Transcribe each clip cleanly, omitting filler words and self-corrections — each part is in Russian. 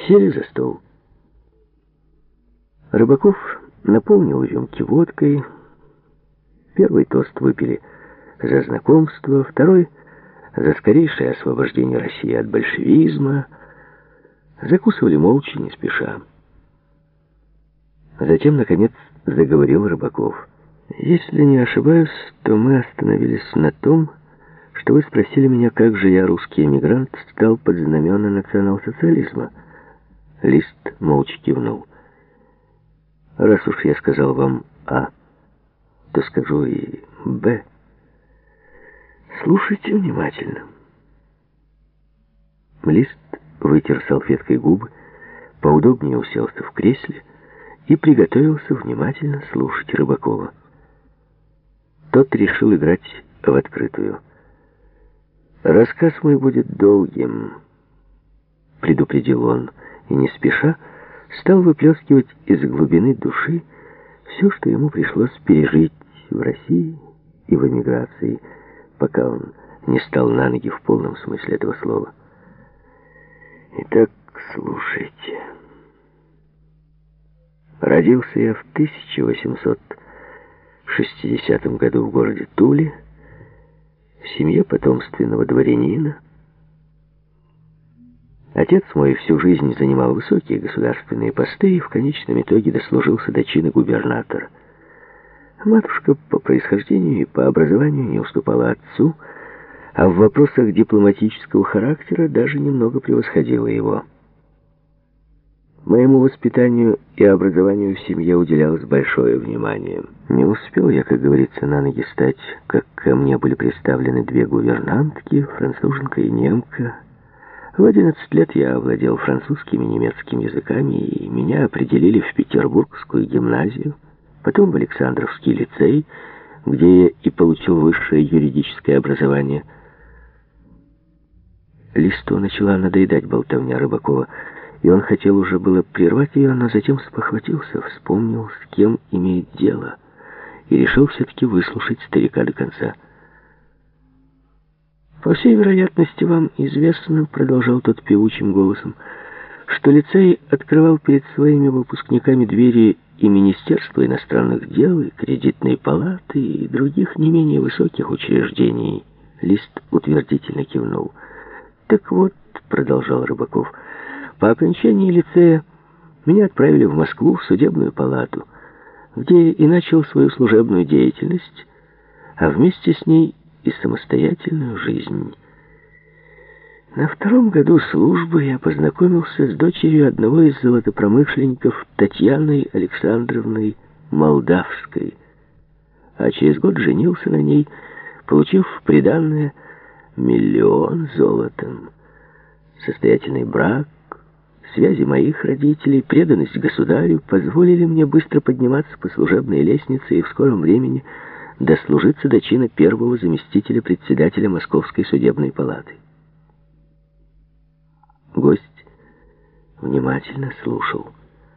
Сели за стол. Рыбаков наполнил рюмки водкой. Первый тост выпили за знакомство, второй — за скорейшее освобождение России от большевизма. Закусывали молча, не спеша. Затем, наконец, заговорил Рыбаков. «Если не ошибаюсь, то мы остановились на том, что вы спросили меня, как же я, русский эмигрант, стал под знамена национал-социализма». Лист молча кивнул. «Раз уж я сказал вам «А», то скажу и «Б». Слушайте внимательно». Лист вытер салфеткой губы, поудобнее уселся в кресле и приготовился внимательно слушать Рыбакова. Тот решил играть в открытую. «Рассказ мой будет долгим», — предупредил он, и не спеша стал выплескивать из глубины души все, что ему пришлось пережить в России и в эмиграции, пока он не стал на ноги в полном смысле этого слова. «Итак, слушайте. Родился я в 1860 году в городе Туле, в семье потомственного дворянина. Отец мой всю жизнь занимал высокие государственные посты и в конечном итоге дослужился до чина губернатора. Матушка по происхождению и по образованию не уступала отцу, а в вопросах дипломатического характера даже немного превосходила его. Моему воспитанию и образованию в семье уделялось большое внимание. Не успел я, как говорится, на ноги стать, как ко мне были представлены две гувернантки, француженка и немка. В 11 лет я овладел французским и немецким языками, и меня определили в Петербургскую гимназию, потом в Александровский лицей, где я и получил высшее юридическое образование. Листу начала надоедать болтовня Рыбакова, и он хотел уже было прервать ее, но затем спохватился, вспомнил, с кем имеет дело, и решил все-таки выслушать старика до конца. «По всей вероятности, вам известно, — продолжал тот певучим голосом, — что лицей открывал перед своими выпускниками двери и Министерства иностранных дел, и Кредитной палаты, и других не менее высоких учреждений». Лист утвердительно кивнул. «Так вот, — продолжал Рыбаков, — по окончании лицея меня отправили в Москву в судебную палату, где и начал свою служебную деятельность, а вместе с ней и самостоятельную жизнь. На 2-м году службы я познакомился с дочерью одного из золотопромышленников, Татьяной Александровной Молдавской, а через год женился на ней, получив в приданое 1 миллион золотом. Состоятельный брак, связи моих родителей, преданность государю позволили мне быстро подниматься по служебной лестнице и в скором времени дослужиться до чина первого заместителя председателя Московской судебной палаты. Гость внимательно слушал.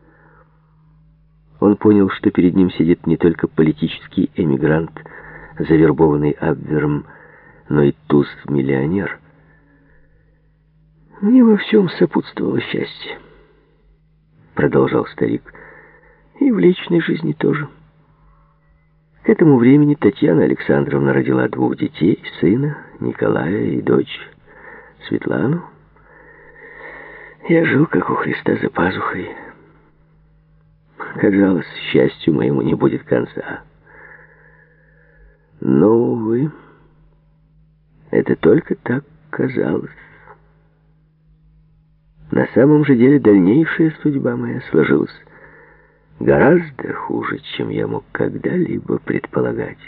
Он понял, что перед ним сидит не только политический эмигрант, завербованный Абвером, но и туз-миллионер. «Мне во всем сопутствовало счастье, — продолжал старик, — и в личной жизни тоже. К этому времени Татьяна Александровна родила 2 детей, сына Николая и дочь Светлану. Я жил, как у Христа, за пазухой. Казалось, счастью моему не будет конца. Но, увы, это только так казалось. На самом же деле дальнейшая судьба моя сложилась гораздо хуже, чем я мог когда-либо предполагать.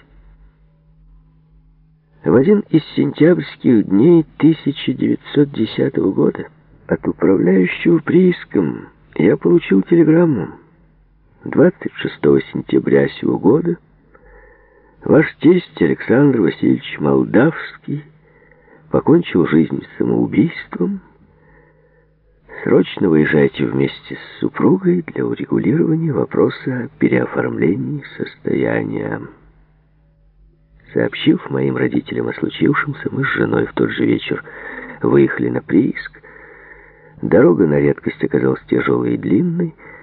В один из сентябрьских дней 1910 года от управляющего прииском я получил телеграмму. 26 сентября сего года ваш тесть Александр Васильевич Молдавский покончил жизнь самоубийством. Срочно выезжайте вместе с супругой для урегулирования вопроса о переоформлении состояния. Сообщив моим родителям о случившемся, мы с женой в тот же вечер выехали на прииск. Дорога на редкость оказалась тяжелой и длинной.